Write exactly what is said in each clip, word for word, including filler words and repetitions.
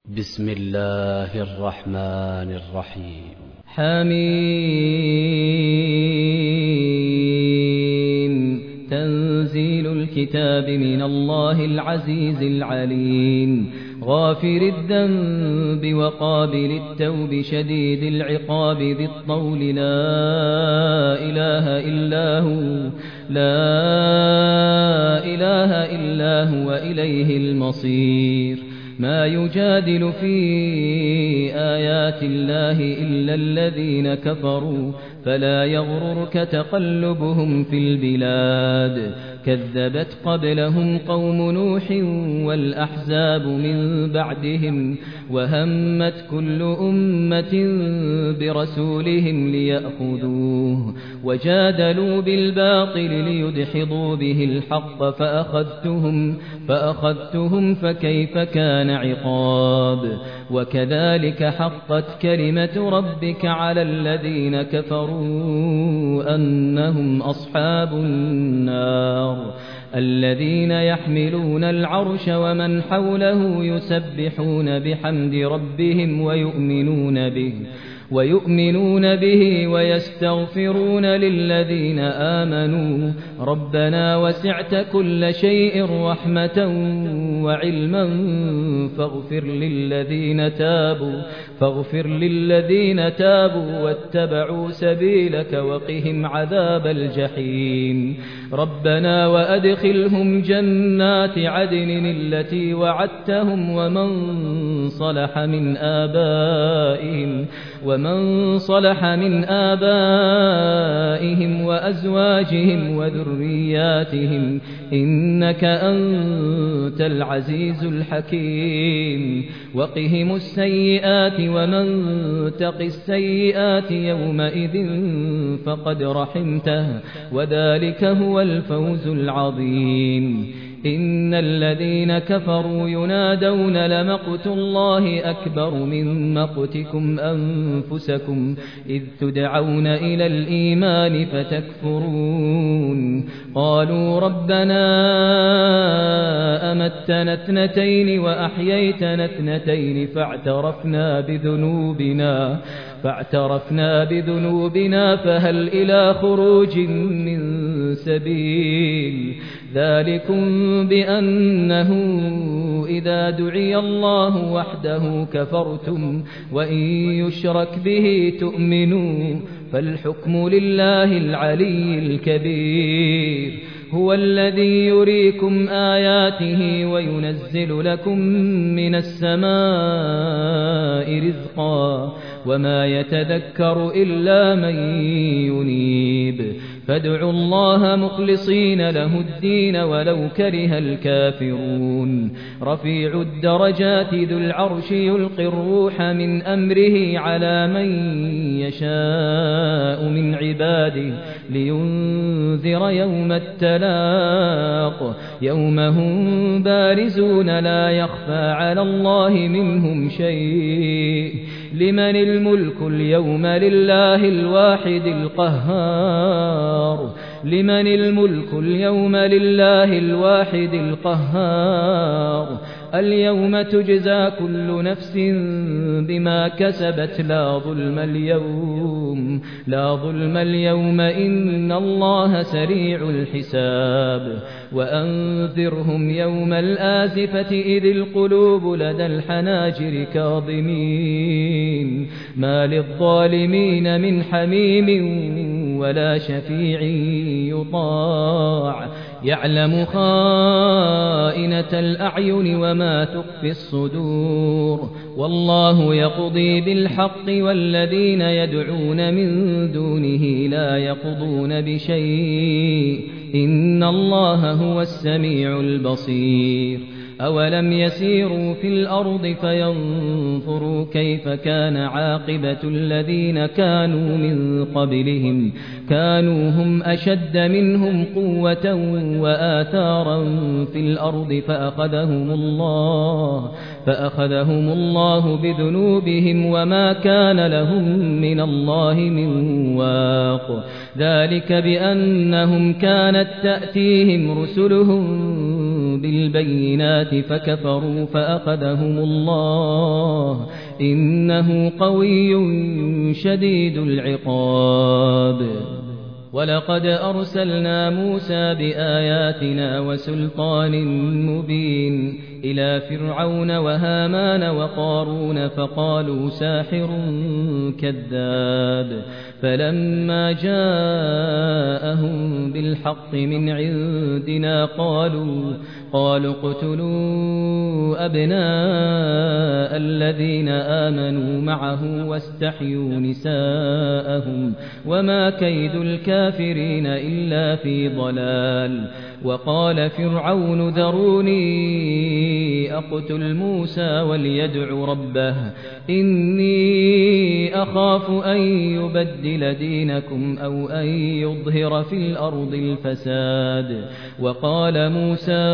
بسم الله الرحمن الرحيم. حميم. تنزيل الكتاب من الله العزيز العليم. غافر الذنب وقابل التوب شديد العقاب ذي الطول لا إله إلا هو لا إله إلا هو إليه المصير. ما يجادل في آيات الله إلا الذين كفروا فلا يغررك تقلبهم في البلاد. كذبت قبلهم قوم نوح والأحزاب من بعدهم وهمت كل أمة برسولهم ليأخذوه وجادلوا بالباطل ليدحضوا به الحق فأخذتهم فأخذتهم فكيف كان عقاب. وكذلك حقت كلمة ربك على الذين كفروا أنهم أصحاب النار الذين يحملون العرش ومن حوله يسبحون بحمد ربهم ويؤمنون به ويؤمنون به ويستغفرون للذين آمنوا ربنا وسعت كل شيء رحمة وعلما فاغفر للذين تابوا فاغفر للذين تابوا واتبعوا سبيلك وقهم عذاب الجحيم. ربنا وأدخلهم جنات عدن التي وعدتهم ومن صلح من آبائهم ومن صلح من آبائهم وأزواجهم وذرياتهم إنك أنت العزيز الحكيم. وقهم السيئات ومن تق السيئات يومئذ فقد رحمته وذلك هو الفوز العظيم. إن الذين كفروا ينادون لمقت الله أكبر من مقتكم أنفسكم إذ تدعون إلى الإيمان فتكفرون. قالوا ربنا أمتنا اثنتين وأحييتنا اثنتين فاعترفنا بذنوبنا فاعترفنا بذنوبنا فهل إلى خروج من سبيل. ذلكم بأنه إذا دعي الله وحده كفرتم وإن يشرك به تؤمنوا فالحكم لله العلي الكبير. هو الذي يريكم آياته وينزل لكم من السماء رزقا وما يتذكر إلا من ينيب. فادعوا الله مخلصين له الدين ولو كره الكافرون. رفيع الدرجات ذو العرش يلقي الروح من أمره على من يشاء من عباده لينذر يوم التلاق يوم هم بارزون لا يخفى على الله منهم شيء. لمن الملك اليوم لله الواحد القهار لمن الملك اليوم لله الواحد القهار. اليوم تجزى كل نفس بما كسبت لا ظلم اليوم لا ظلم اليوم إن الله سريع الحساب. وأنذرهم يوم الآزفة إذ القلوب لدى الحناجر كاظمين ما للظالمين من حميم ولا شفيع يطاع. يعلم خائنة الأعين وما تخفي الصدور. والله يقضي بالحق والذين يدعون من دونه لا يقضون بشيء إن الله هو السميع البصير. أولم يسيروا في الأرض فينظروا كيف كان عاقبة الذين كانوا من قبلهم كانوا هم أشد منهم قوة وآثارا في الأرض فأخذهم الله فأخذهم الله بذنوبهم وما كان لهم من الله من واق. ذلك بأنهم كانت تأتيهم رسلهم بالبينات بالبينات فكفروا فأخذهم الله إنه قوي شديد العقاب ولقد أرسلنا موسى بآياتنا وسلطان مبين إلى فرعون وهامان وقارون فقالوا ساحر كذاب فلما جاءهم بالحق من عندنا قالوا قالوا اقتلوا أبناء الذين آمنوا معه واستحيوا نساءهم وما كيد الكافرين إلا في ضلال وقال فرعون ذروني أقتل موسى وليدع ربه إني أخاف أن يبدل دينكم أو أن يظهر في الأرض الفساد وقال موسى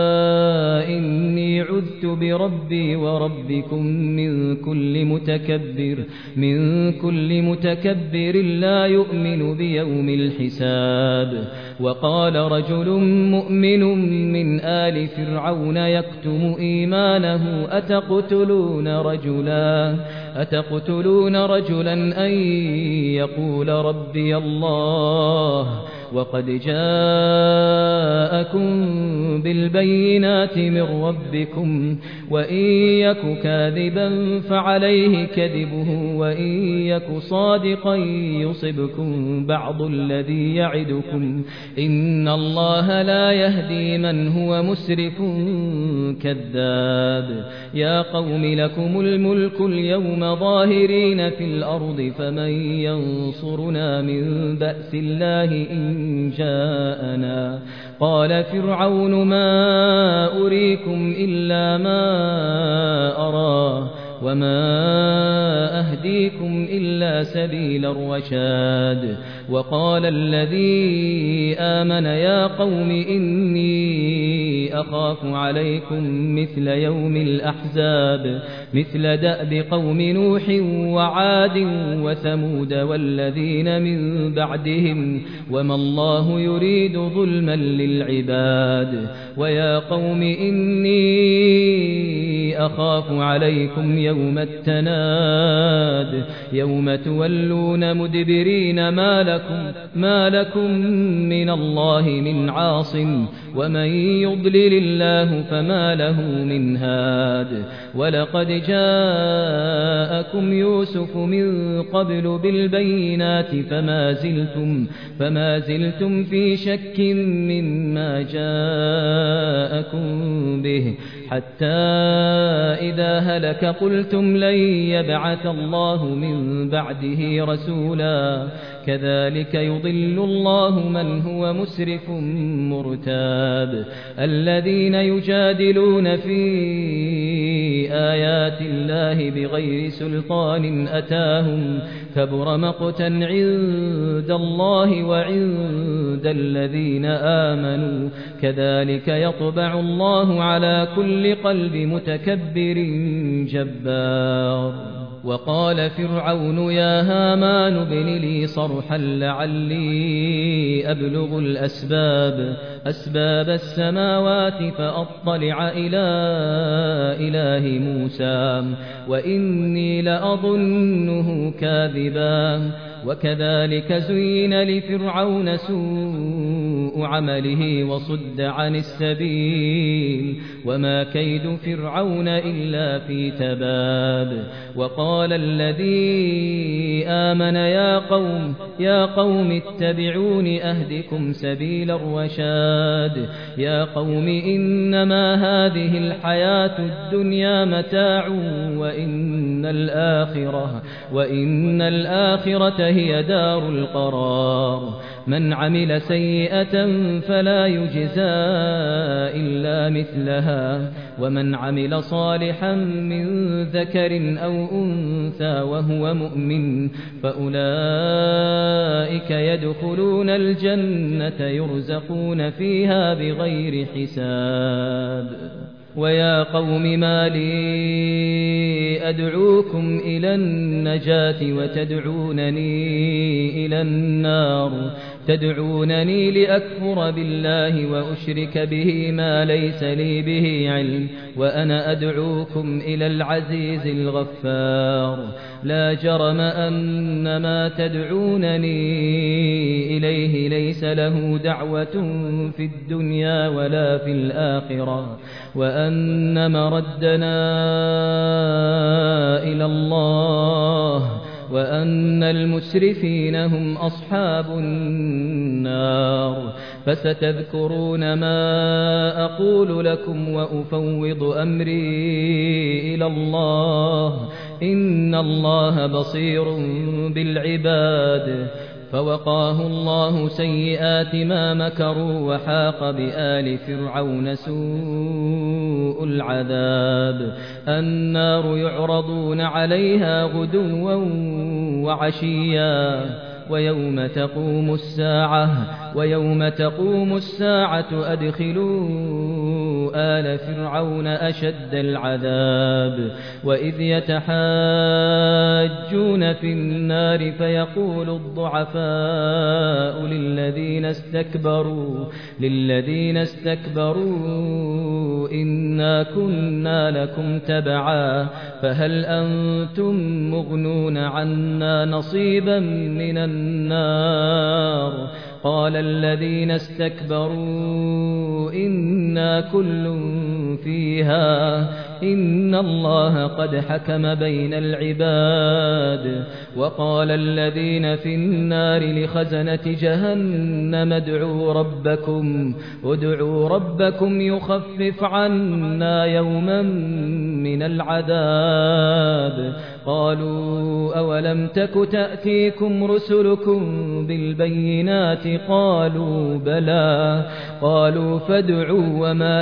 إني عذت بربي وربكم من كل متكبر من كل متكبر لا يؤمن بيوم الحساب وقال رجل مؤمن من آل فرعون يكتم إيمانه أتقتلون رجلا أتقتلون رجلا أن يقول ربي الله وقد جاءكم بالبينات من ربكم وإن يك كاذبا فعليه كذبه وإن يك صادقا يصبكم بعض الذي يعدكم إن الله لا يهدي من هو مسرف كذاب يا قوم لكم الملك اليوم ظاهرين في الأرض فمن ينصرنا من بأس الله إن جاءنا قال فرعون ما أريكم إلا ما أرى وما أهديكم إلا سبيل الرشاد وقال الذي آمن يا قوم إني أخاف عليكم مثل يوم الأحزاب مثل دأب قوم نوح وعاد وثمود والذين من بعدهم وما الله يريد ظلما للعباد ويا قوم إني أخاف عليكم يوم التناد يوم تولون مدبرين ما لكم ما لكم من الله من عاصم ومن يضلل الله فما له من هاد ولقد جاءكم يوسف من قبل بالبينات فما زلتم فما زلتم في شك مما جاءكم به حتى إذا هلك قلتم لن يبعث الله من بعده رسولا كذلك يضل الله من هو مسرف مرتاب الذين يجادلون في آيات الله بغير سلطان أتاهم كبر مقتا عند الله وعند الذين آمنوا كذلك يطبع الله على كل قلب متكبر جبار وقال فرعون يا هامان ابن لي صرحا لعلي أبلغ الأسباب أسباب السماوات فأطلع إلى إله موسى وإني لأظنه كاذبا وكذلك زين لفرعون سوء عمله وصد عن السبيل وما كيد فرعون إلا في تباب وقال الذي آمن يا قوم يا قوم اتبعون أهدكم سبيل الرشاد يا قوم إنما هذه الحياة الدنيا متاع وإن الآخرة وإن الآخرة هي دار القرار من عمل سيئة فلا يجزى إلا مثلها ومن عمل صالحا من ذكر أو أنثى وهو مؤمن فأولئك يدخلون الجنة يرزقون فيها بغير حساب ويا قوم ما لي أدعوكم إلى النجاة وتدعونني إلى النار تدعونني لأكفر بالله وأشرك به ما ليس لي به علم وأنا أدعوكم إلى العزيز الغفار لا جرم أن ما تدعونني إليه ليس له دعوة في الدنيا ولا في الآخرة وأن مردنا إلى الله وأن المسرفين هم أصحاب النار فستذكرون ما أقول لكم وأفوض أمري إلى الله إن الله بصير بالعباد فوقاه الله سيئات ما مكروا وحاق بآل فرعون سوء العذاب النار يعرضون عليها غدوا وعشيا ويوم تقوم الساعة ويوم تقوم الساعة أدخلوا آل فرعون أشد العذاب وإذ يتحاجون في النار فيقول الضعفاء للذين استكبروا للذين استكبروا إنا كنا لكم تبعا فهل أنتم مغنون عنا نصيبا من النار قال الذين استكبروا إنا كل فيها إن الله قد حكم بين العباد وقال الذين في النار لخزنة جهنم ادعوا ربكم ادعوا ربكم يخفف عنا يوما من العذاب قالوا أولم تك تأتيكم رسلكم بالبينات قالوا بلى قالوا فادعوا وما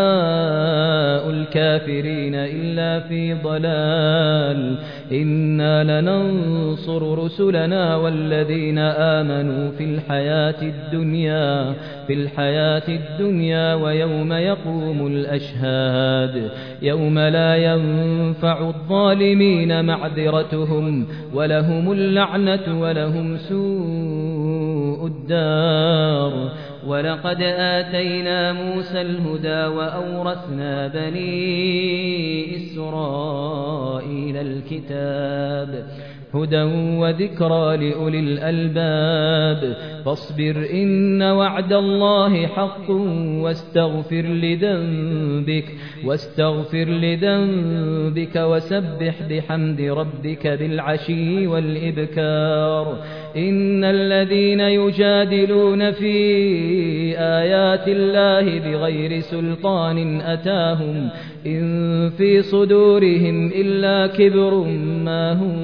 دعاء الكافرين إلا في ضلال إنا لننصر رسلنا والذين آمنوا في الحياة الدنيا في الحياة الدنيا ويوم يقوم الأشهاد يوم لا ينفع الظالمين معذرتهم ولهم اللعنة ولهم سوء الدار ولقد آتينا موسى الهدى وأورثنا بني إسرائيل الكتاب هدى وذكرى لأولي الألباب فاصبر إن وعد الله حق واستغفر لذنبك واستغفر لذنبك وسبح بحمد ربك بالعشي والإبكار إن الذين يجادلون في آيات الله بغير سلطان أتاهم إن في صدورهم إلا كبر ما هم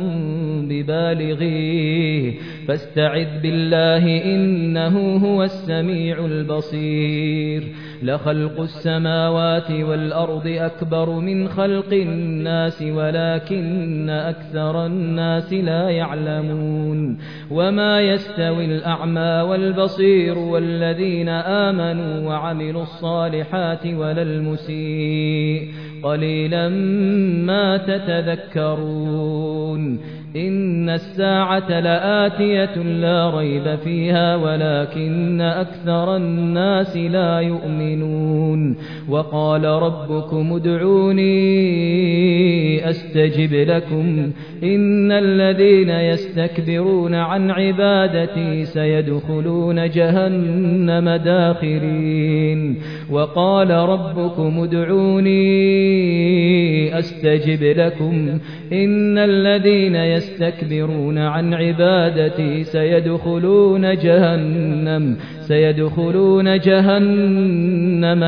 ببالغيه فاستعذ بالله إنه هو السميع البصير لخلق السماوات والأرض أكبر من خلق الناس ولكن أكثر الناس لا يعلمون وما يستوي الأعمى والبصير والذين آمنوا وعملوا الصالحات ولا المسيء قليلا ما تتذكرون إن الساعة لآتية لا ريب فيها ولكن أكثر الناس لا يؤمنون وقال ربكم ادعوني أستجب لكم إن الذين يستكبرون عن عبادتي سيدخلون جهنم داخرين وقال ربكم ادعوني أستجب لكم إن الذين يستكبرون عن عبادتي سيدخلون جهنم سيدخلون جهنم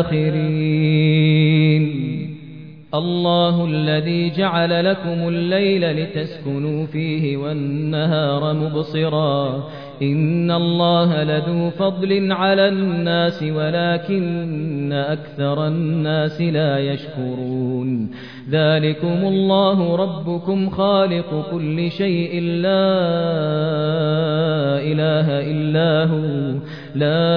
داخرين الله الذي جعل لكم الليل لتسكنوا فيه والنهار مبصرا إن الله لذو فضل على الناس ولكن أكثر الناس لا يشكرون ذلكم الله ربكم خالق كل شيء لا إله إلا هو لا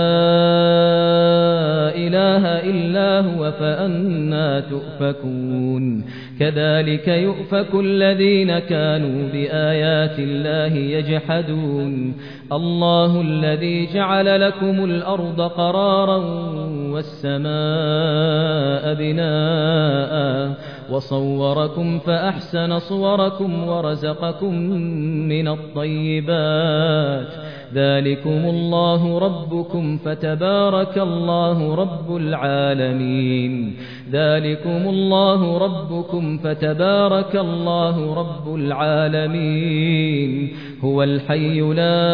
إله إلا هو فأنى تؤفكون كذلك يؤفك الذين كانوا بآيات الله يجحدون الله الذي جعل لكم الأرض قرارا والسماء بناء وصوركم فأحسن صوركم ورزقكم من الطيبات ذلكم الله ربكم فتبارك الله رب العالمين ذلكم الله ربكم فتبارك الله رب العالمين هو الحي لا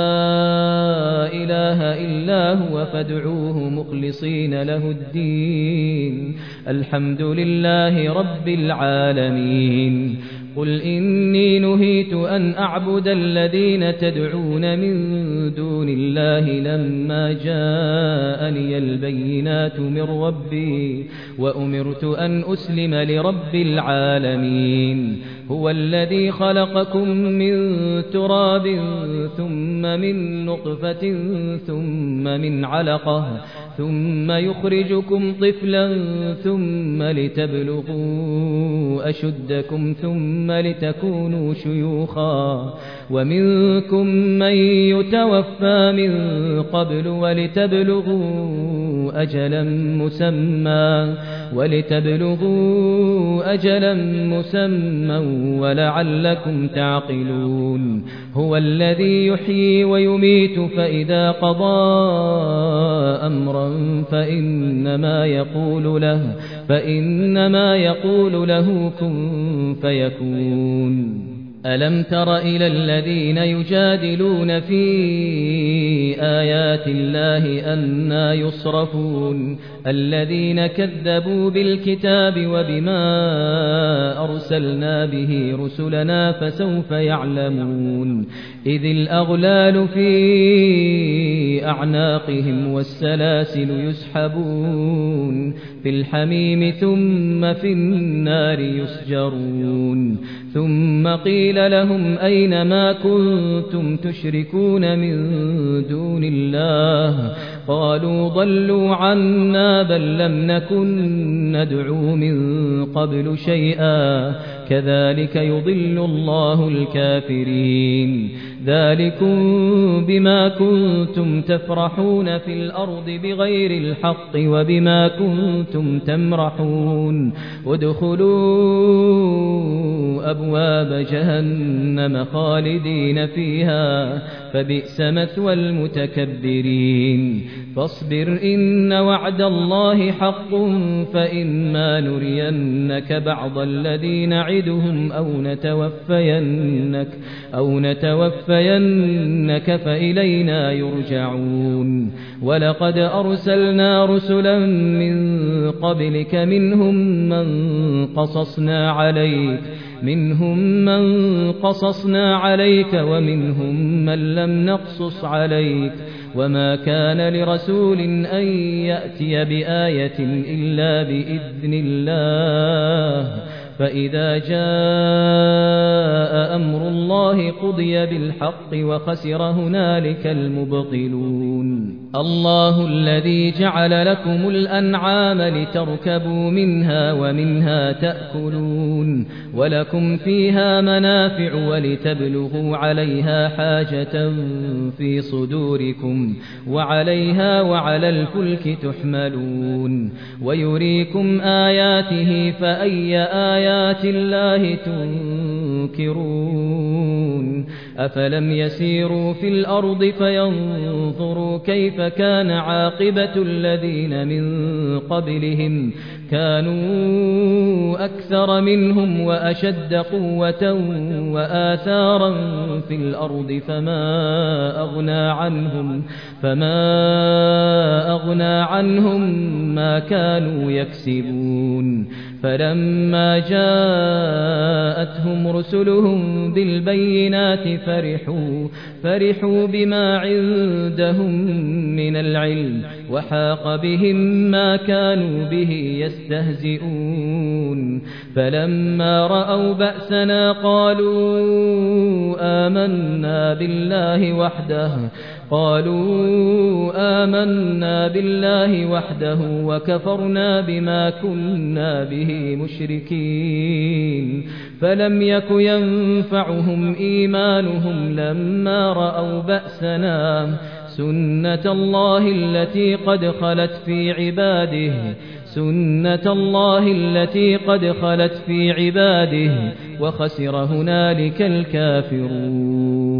إله إلا هو فادعوه مخلصين له الدين الحمد لله رب العالمين قل إني نهيت أن أعبد الذين تدعون من دون الله لما جاءني البينات من ربي وأمرت أن أسلم لرب العالمين هو الذي خلقكم من تراب ثم من نطفة ثم من علقة ثم يخرجكم طفلا ثم لتبلغوا أشدكم ثم لتكونوا شيوخا ومنكم من يتوفى من قبل ولتبلغوا أجلا مسمى ولتبلغوا أجلا مسمى ولعلكم تعقلون هو الذي يحيي ويميت فإذا قضى أمرا فإنما يقول له فإنما يقول له كن فيكون ألم تر إلى الذين يجادلون في آيات الله أنى يصرفون الذين كذبوا بالكتاب وبما أرسلنا به رسلنا فسوف يعلمون إذ الأغلال في أعناقهم والسلاسل يسحبون في الحميم ثم في النار يسجرون ثم قيل لهم أين ما كنتم تشركون من دون الله قالوا ضلوا عنا بل لم نكن ندعو من قبل شيئا كذلك يضل الله الكافرين ذلكم بما كنتم تفرحون في الأرض بغير الحق وبما كنتم تمرحون ادخلوا أبواب جهنم خالدين فيها فبئس مثوى المتكبرين فاصبر إن وعد الله حق فإما نرينك بعض الذي نعدهم أو نتوفينك أو نتوفينك فإلينا يرجعون ولقد أرسلنا رسلا من قبلك منهم من قصصنا عليك منهم من قصصنا عليك ومنهم من لم نقصص عليك وما كان لرسول أن يأتي بآية إلا بإذن الله فإذا جاء أمر الله قضي بالحق وخسر هنالك المبطلون الله الذي جعل لكم الأنعام لتركبوا منها ومنها تأكلون ولكم فيها منافع ولتبلغوا عليها حاجة في صدوركم وعليها وعلى الفلك تحملون ويريكم آياته فأي آيات الله تنكرون أفلم يسيروا في الأرض فينظروا كيف كان عاقبة الذين من قبلهم كانوا أكثر منهم وأشد قوة وآثارا في الأرض فما أغنى عنهم فما أغنى عنهم ما كانوا يكسبون فلما جاءتهم رسلهم بالبينات فرحوا فرحوا بما عندهم من العلم وحاق بهم ما كانوا به يستهزئون فلما رأوا بأسنا قالوا آمنا بالله وحده قالوا آمنا بالله وحده وكفرنا بما كنا به مشركين فلم يك ينفعهم إيمانهم لما رأوا بأسنا سنة الله التي قد خلت في عباده سنة الله التي قد خلت في عباده وخسر هنالك الكافرون